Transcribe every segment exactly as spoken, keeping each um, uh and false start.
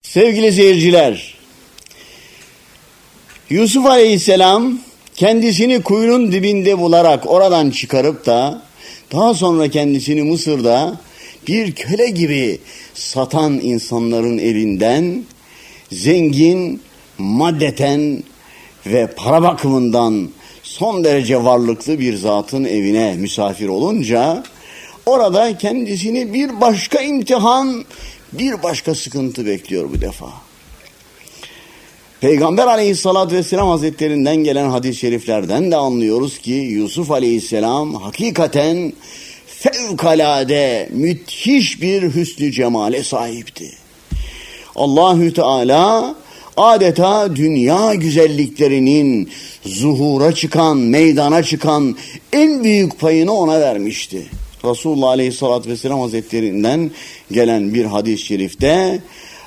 Sevgili seyirciler, Yusuf Aleyhisselam kendisini kuyunun dibinde bularak oradan çıkarıp da daha sonra kendisini Mısır'da bir köle gibi satan insanların elinden zengin, maddeten ve para bakımından son derece varlıklı bir zatın evine misafir olunca orada kendisini bir başka imtihan, bir başka sıkıntı bekliyor bu defa. Peygamber Aleyhisselatü Vesselam Hazretlerinden gelen hadis-i şeriflerden de anlıyoruz ki Yusuf Aleyhisselam hakikaten fevkalade müthiş bir hüsnü cemale sahipti. Allahü Teala adeta dünya güzelliklerinin zuhura çıkan, meydana çıkan en büyük payını ona vermişti. Resulullah Aleyhisselatü Vesselam Hazretlerinden gelen bir hadis-i şerifte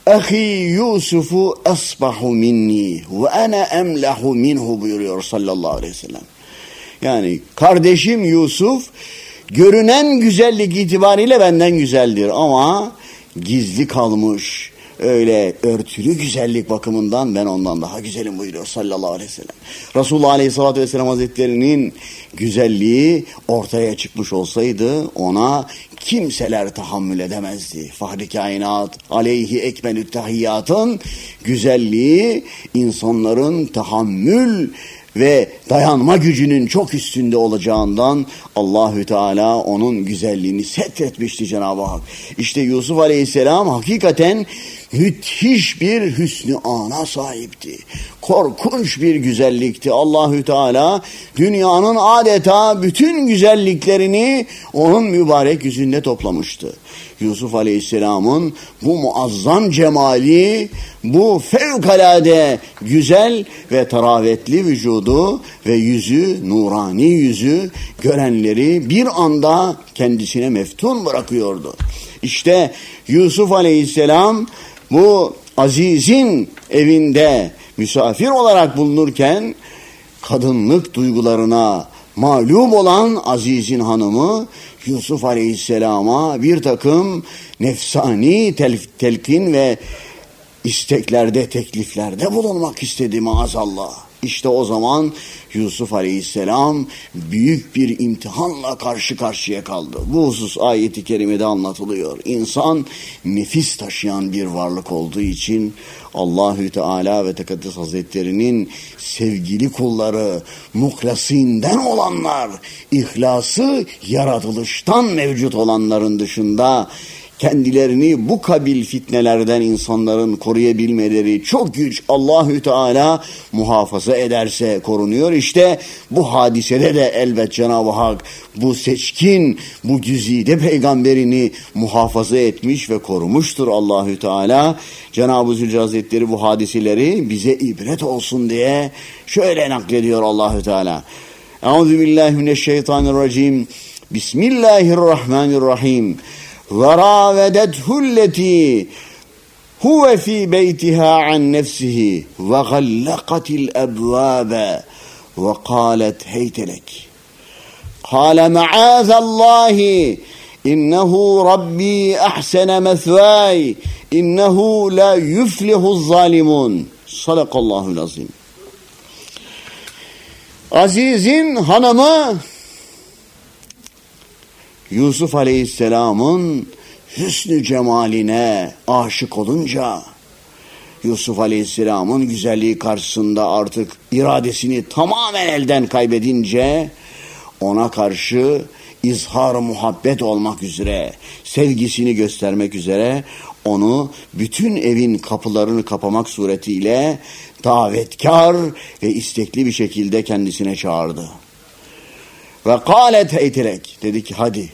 "Ahi Yusuf'u asbahu minni ve ana emlahu minhu" buyuruyor sallallahu aleyhi ve sellem. Yani kardeşim Yusuf görünen güzellik itibariyle benden güzeldir ama gizli kalmış, öyle örtülü güzellik bakımından ben ondan daha güzelim buyuruyor sallallahu aleyhi ve sellem. Resulullah Aleyhisselatü Vesselam Hazretleri'nin güzelliği ortaya çıkmış olsaydı ona kimseler tahammül edemezdi. Fahri kainat aleyhi ekmelü tahiyyatın güzelliği insanların tahammül ve dayanma gücünün çok üstünde olacağından Allahü Teala onun güzelliğini setretmişti Cenab-ı Hak. İşte Yusuf Aleyhisselam hakikaten müthiş bir hüsnü ana sahipti. Korkunç bir güzellikti. Allahü Teala dünyanın adeta bütün güzelliklerini onun mübarek yüzünde toplamıştı. Yusuf Aleyhisselam'ın bu muazzam cemali, bu fevkalade güzel ve teravetli vücudu ve yüzü, nurani yüzü görenleri bir anda kendisine meftun bırakıyordu. İşte Yusuf Aleyhisselam bu azizin evinde misafir olarak bulunurken kadınlık duygularına mağlup olan azizin hanımı Yusuf Aleyhisselam'a bir takım nefsani tel- telkin ve isteklerde, tekliflerde bulunmak istedi maazallah. İşte o zaman Yusuf Aleyhisselam büyük bir imtihanla karşı karşıya kaldı. Bu husus ayeti kerimede anlatılıyor. İnsan nefis taşıyan bir varlık olduğu için Allahü Teala ve Tekaddes Hazretleri'nin sevgili kulları, muhlasinden olanlar, ihlası yaratılıştan mevcut olanların dışında kendilerini bu kabil fitnelerden insanların koruyabilmeleri çok güç. Allahü Teala muhafaza ederse korunuyor. İşte bu hadisede de elbet Cenab-ı Hak bu seçkin, bu güzide peygamberini muhafaza etmiş ve korumuştur Allahü Teala. Cenab-ı Zülcelal Hazretleri bu hadiseleri bize ibret olsun diye şöyle naklediyor Allahü Teala. Euzubillahimineşşeytanirracim. Bismillahirrahmanirrahim. وَرَاوَدَتْهُ الَّتِي هُوَ فِي بَيْتِهَا عَنْ نَفْسِهِ وَغَلَّقَتِ الْأَبْوَابَ وَقَالَتْ هَيْتَ لَكِ قَالَ مَعَاذَ اللّٰهِ إِنَّهُ رَبِّي أَحْسَنَ مَثْوَايَ إِنَّهُ لَا يُفْلِحُ الظَّالِمُونَ Sadakallahul azim. Aziz'in hanımı Yusuf Aleyhisselam'ın hüsnü cemaline aşık olunca, Yusuf Aleyhisselam'ın güzelliği karşısında artık iradesini tamamen elden kaybedince, ona karşı izhar muhabbet olmak üzere, sevgisini göstermek üzere, onu bütün evin kapılarını kapamak suretiyle davetkar ve istekli bir şekilde kendisine çağırdı. Ve kâlet heytelek, dedi ki hadi.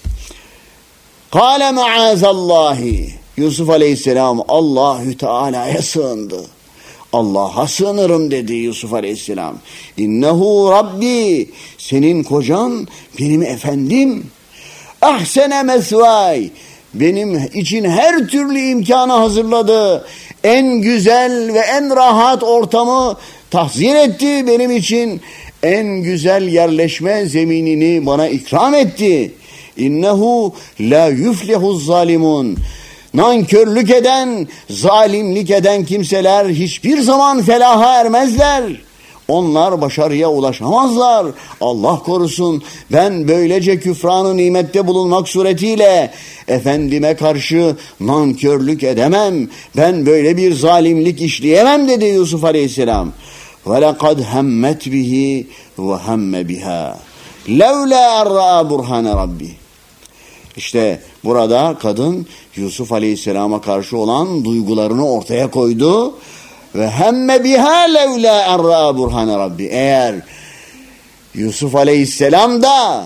Kâle me'azallahi, Yusuf Aleyhisselam Allahü Teala'ya sığındı. Allah'a sığınırım dedi Yusuf Aleyhisselam. İnnehu Rabbi, senin kocan benim efendim. Ahsene mesvay, benim için her türlü imkanı hazırladı. En güzel ve en rahat ortamı tahzir etti benim için. En güzel yerleşme zeminini bana ikram etti. İnnehu la yuflihuz zalimun. nankörlük eden, zalimlik eden kimseler hiçbir zaman felaha ermezler. Onlar başarıya ulaşamazlar. Allah korusun, ben böylece küfranı nimette bulunmak suretiyle efendime karşı nankörlük edemem. Ben böyle bir zalimlik işleyemem dedi Yusuf Aleyhisselam. وَلَقَدْ هَمَّتْ بِهِ وَهَمَّ بِهَا لَوْلَا اَرَّأَ بُرْهَانَ رَبِّهِ. İşte burada kadın Yusuf Aleyhisselam'a karşı olan duygularını ortaya koydu. Ve hemme biha levla erra burhane rabbi. Eğer Yusuf Aleyhisselam da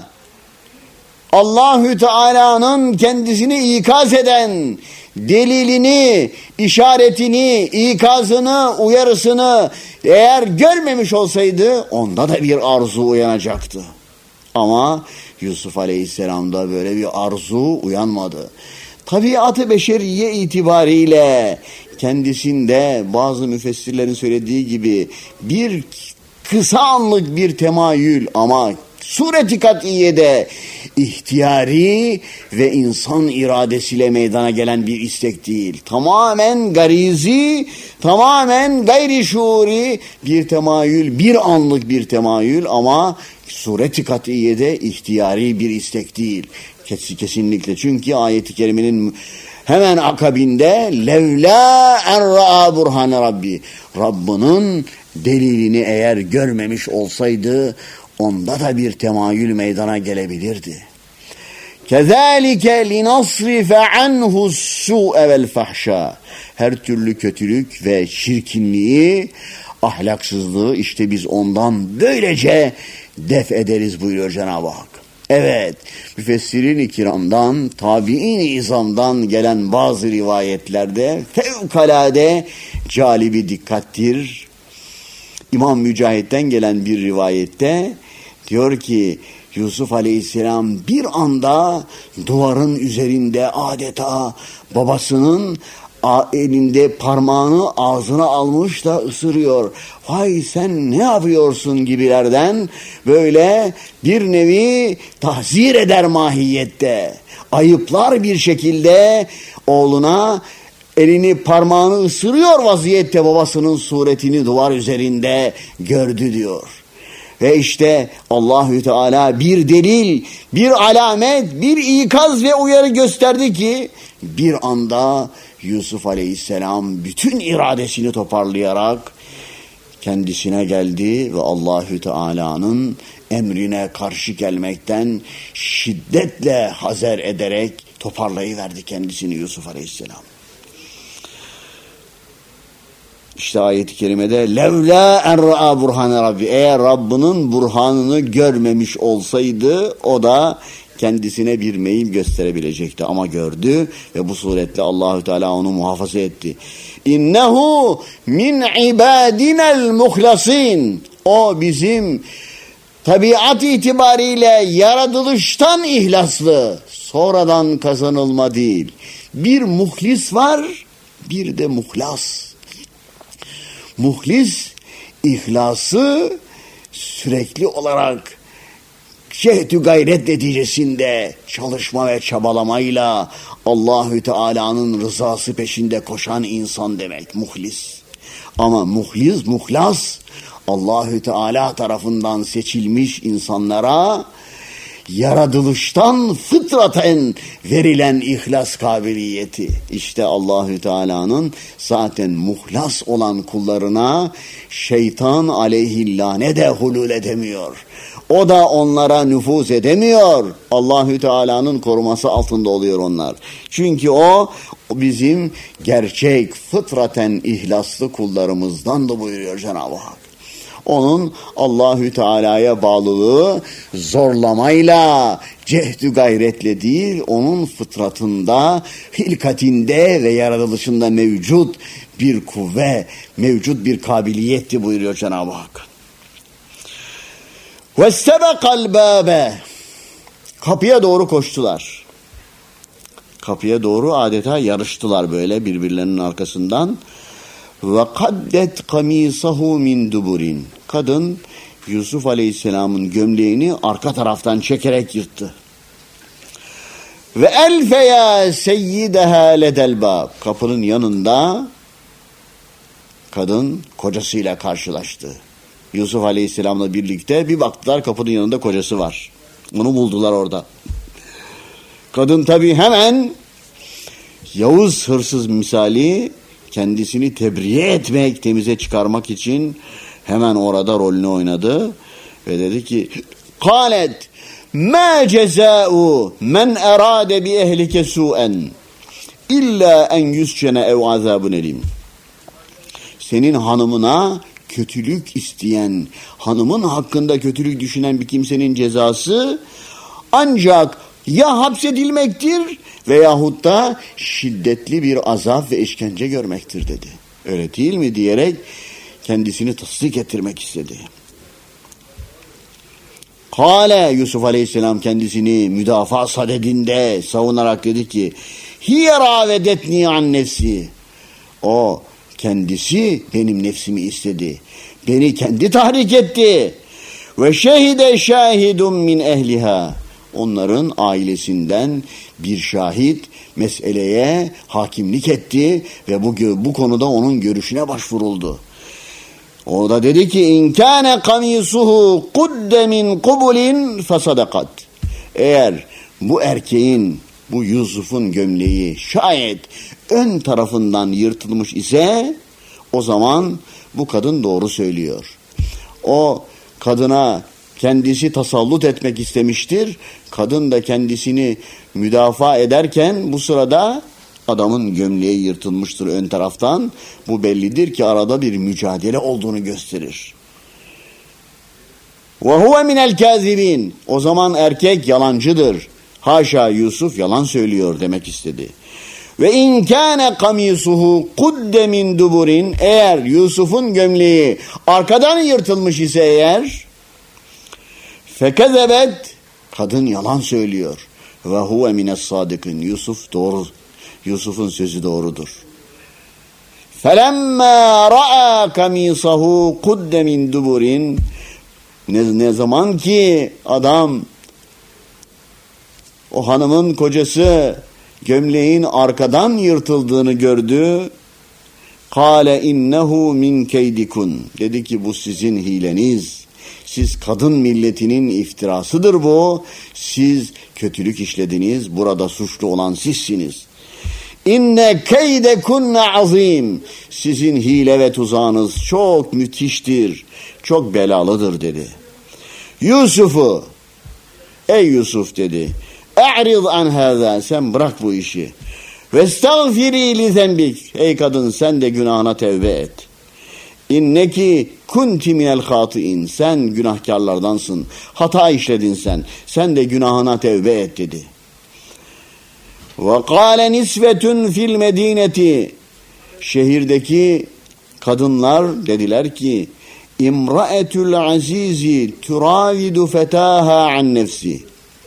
Allahü Teala'nın kendisini ikaz eden delilini, işaretini, ikazını, uyarısını eğer görmemiş olsaydı onda da bir arzu uyanacaktı. Ama Yusuf Aleyhisselam'da böyle bir arzu uyanmadı. Tabiat-ı beşeriye itibariyle kendisinde bazı müfessirlerin söylediği gibi bir kısa anlık bir temayül ama sureti kat'iyede ihtiyari ve insan iradesiyle meydana gelen bir istek değil. Tamamen garizi, tamamen gayri şuuri bir temayül, bir anlık bir temayül ama sureti kat'iyede ihtiyari bir istek değil. Kesinlikle, çünkü ayet-i kerimenin hemen akabinde levla erra burhane rabbi, Rabbinin delilini eğer görmemiş olsaydı onda da bir temayül meydana gelebilirdi. Kezalike linasrife anhu su'e vel fahşa. Her türlü kötülük ve çirkinliği, ahlaksızlığı işte biz ondan böylece def ederiz buyuruyor Cenab-ı Hak. Evet, müfessirin-i kiramdan, tabi'in-i izamdan gelen bazı rivayetlerde fevkalade calibi dikkattir. İmam Mücahit'ten gelen bir rivayette diyor ki Yusuf Aleyhisselam bir anda duvarın üzerinde adeta babasının elinde parmağını ağzına almış da ısırıyor. Vay sen ne yapıyorsun gibilerden böyle bir nevi tahzir eder mahiyette. Ayıplar bir şekilde oğluna elini parmağını ısırıyor vaziyette babasının suretini duvar üzerinde gördü diyor. Ve işte Allahü Teala bir delil, bir alamet, bir ikaz ve uyarı gösterdi ki bir anda Yusuf Aleyhisselam bütün iradesini toparlayarak kendisine geldi ve Allahü Teala'nın emrine karşı gelmekten şiddetle hazer ederek toparlayıverdi kendisini Yusuf Aleyhisselam. İşte ayet-i kerimede levla erra burhane rabbi, eğer Rabbinin burhanını görmemiş olsaydı o da kendisine bir meyil gösterebilecekti ama gördü ve bu suretle Allahü Teala onu muhafaza etti. İnnehu min ibadinel muhlasin. O bizim tabiat itibariyle yaratılıştan ihlaslı, sonradan kazanılma değil. Bir muhlis var, bir de muhlas. Muhlis, ihlası sürekli olarak şehdü gayret neticesinde çalışma ve çabalamayla Allahü Teala'nın rızası peşinde koşan insan demek muhlis. Ama muhlis, muhlas Allahü Teala tarafından seçilmiş insanlara yaratılıştan fıtraten verilen ihlas kabiliyeti. İşte Allahü Teala'nın zaten muhlas olan kullarına şeytan aleyhillâne de hulul edemiyor. O da onlara nüfuz edemiyor. Allahü Teala'nın koruması altında oluyor onlar. Çünkü o bizim gerçek fıtraten ihlaslı kullarımızdan da buyuruyor Cenab-ı Hak. Onun Allahü Teala'ya bağlılığı zorlamayla, cehdü gayretle değil, onun fıtratında, hilkatinde ve yaratılışında mevcut bir kuvve, mevcut bir kabiliyetti buyuruyor Cenab-ı Hak. وَاسْتَبَقَ الْبَابَ. Kapıya doğru koştular. Kapıya doğru adeta yarıştılar böyle birbirlerinin arkasından. وَقَدَّتْ قَمِيصَهُ مِنْ دُبُرٍ. Kadın Yusuf Aleyhisselam'ın gömleğini arka taraftan çekerek yırttı. Ve elfeya seyyideha ledel bab. Kapının yanında kadın kocasıyla karşılaştı. Yusuf Aleyhisselam'la birlikte bir baktılar, kapının yanında kocası var. Onu buldular orada. Kadın tabii hemen Yavuz hırsız misali kendisini tebriye etmek, temize çıkarmak için hemen orada rolünü oynadı ve dedi ki: "Kalet ma ceza'u men erade bi ehlike su'en illa en yuscene ev azabun elim." Senin hanımına kötülük isteyen, hanımın hakkında kötülük düşünen bir kimsenin cezası ancak ya hapsedilmektir veyahut da şiddetli bir azap ve işkence görmektir dedi. Öyle değil mi diyerek kendisini tasdik ettirmek istedi. Kale Yusuf Aleyhisselam kendisini müdafaa sadedinde savunarak dedi ki: "Hiye ravedetni an nefsi." O kendisi benim nefsimi istedi. Beni kendi tahrik etti. Ve şehide şahidun min ehliha. Onların ailesinden bir şahit meseleye hakimlik etti ve bu bu konuda onun görüşüne başvuruldu. O da dedi ki: "İn kâne kamisuhu kudde min kubulin fesadakat." Eğer bu erkeğin, bu Yusuf'un gömleği şayet ön tarafından yırtılmış ise o zaman bu kadın doğru söylüyor. O kadına kendisi tasallut etmek istemiştir. Kadın da kendisini müdafaa ederken bu sırada adamın gömleği yırtılmıştır ön taraftan. Bu bellidir ki arada bir mücadele olduğunu gösterir. وَهُوَ مِنَ الْكَاذِبِينَ. O zaman erkek yalancıdır. Haşa, Yusuf yalan söylüyor demek istedi. Ve in kâne kamisuhu kudde min duburin. Eğer Yusuf'un gömleği arkadan yırtılmış ise eğer, fekezebet, kadın yalan söylüyor. Ve huve mines sadikin. Yusuf doğru. Yusuf'un sözü doğrudur. Felemma ra'a kamisahu kudde min duburin. Ne, ne zaman ki adam, o hanımın kocası gömleğin arkadan yırtıldığını gördü. Kâle innehu min keydikun. Dedi ki bu sizin hileniz. Siz kadın milletinin iftirasıdır bu. Siz kötülük işlediniz. Burada suçlu olan sizsiniz. İnne keydekunne azim. Sizin hile ve tuzağınız çok müthiştir. Çok belalıdır dedi. Yusuf'u, ey Yusuf dedi, e'rid an hâzâ, sen bırak bu işi. Vestağfiri li zenbik, ey kadın sen de günahına tevbe et. İnneki kunti minel hâtiin, sen günahkarlardansın. Hata işledin sen. Sen de günahına tevbe et dedi. Ve kâle nisvetun fil medîneti, şehirdeki kadınlar dediler ki, İmra'etul azizi turavidu fetaha an nefsi.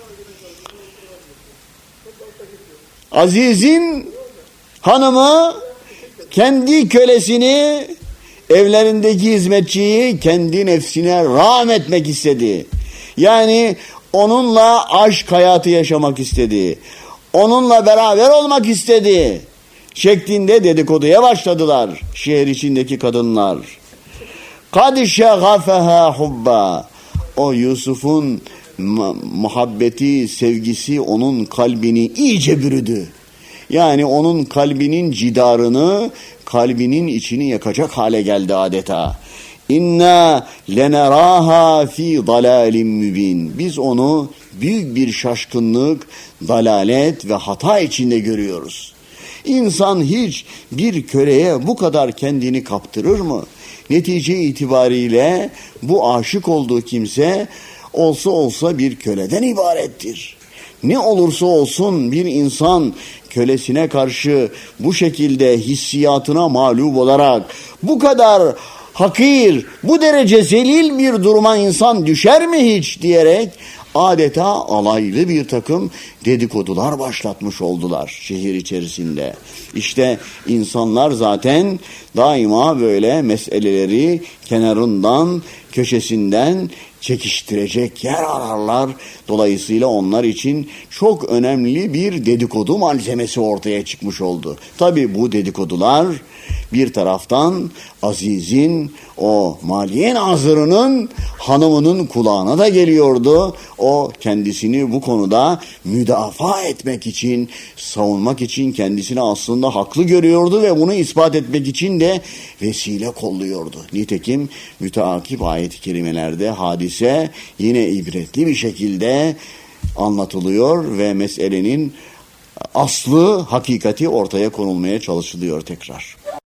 Aziz'in hanımı kendi kölesini, evlerindeki hizmetçiyi kendi nefsine rağm etmek istedi. Yani onunla aşk hayatı yaşamak istedi. Onunla beraber olmak istedi. Şeklinde dedikoduya başladılar şehir içindeki kadınlar. قَدْ شَغَفَهَا حُبَّا. O Yusuf'un muhabbeti, sevgisi onun kalbini iyice bürüdü. Yani onun kalbinin cidarını, kalbinin içini yakacak hale geldi adeta. İnna leneraha fi dalalin mübin. Biz onu büyük bir şaşkınlık, dalalet ve hata içinde görüyoruz. İnsan hiç bir köleye bu kadar kendini kaptırır mı? Netice itibariyle bu aşık olduğu kimse olsa olsa bir köleden ibarettir. Ne olursa olsun bir insan kölesine karşı bu şekilde hissiyatına mağlup olarak bu kadar hakir, bu derece zelil bir duruma insan düşer mi hiç diyerek adeta alaylı bir takım dedikodular başlatmış oldular şehir içerisinde. İşte insanlar zaten daima böyle meseleleri kenarından, köşesinden çekiştirecek yer ararlar. Dolayısıyla onlar için çok önemli bir dedikodu malzemesi ortaya çıkmış oldu. Tabii bu dedikodular bir taraftan Aziz'in, o maliye nazırının hanımının kulağına da geliyordu. O kendisini bu konuda müdafaa etmek için, savunmak için kendisini aslında haklı görüyordu ve bunu ispat etmek için de vesile kolluyordu. Nitekim müteakip ayet-i kerimelerde hadise yine ibretli bir şekilde anlatılıyor ve meselenin aslı, hakikati ortaya konulmaya çalışılıyor tekrar.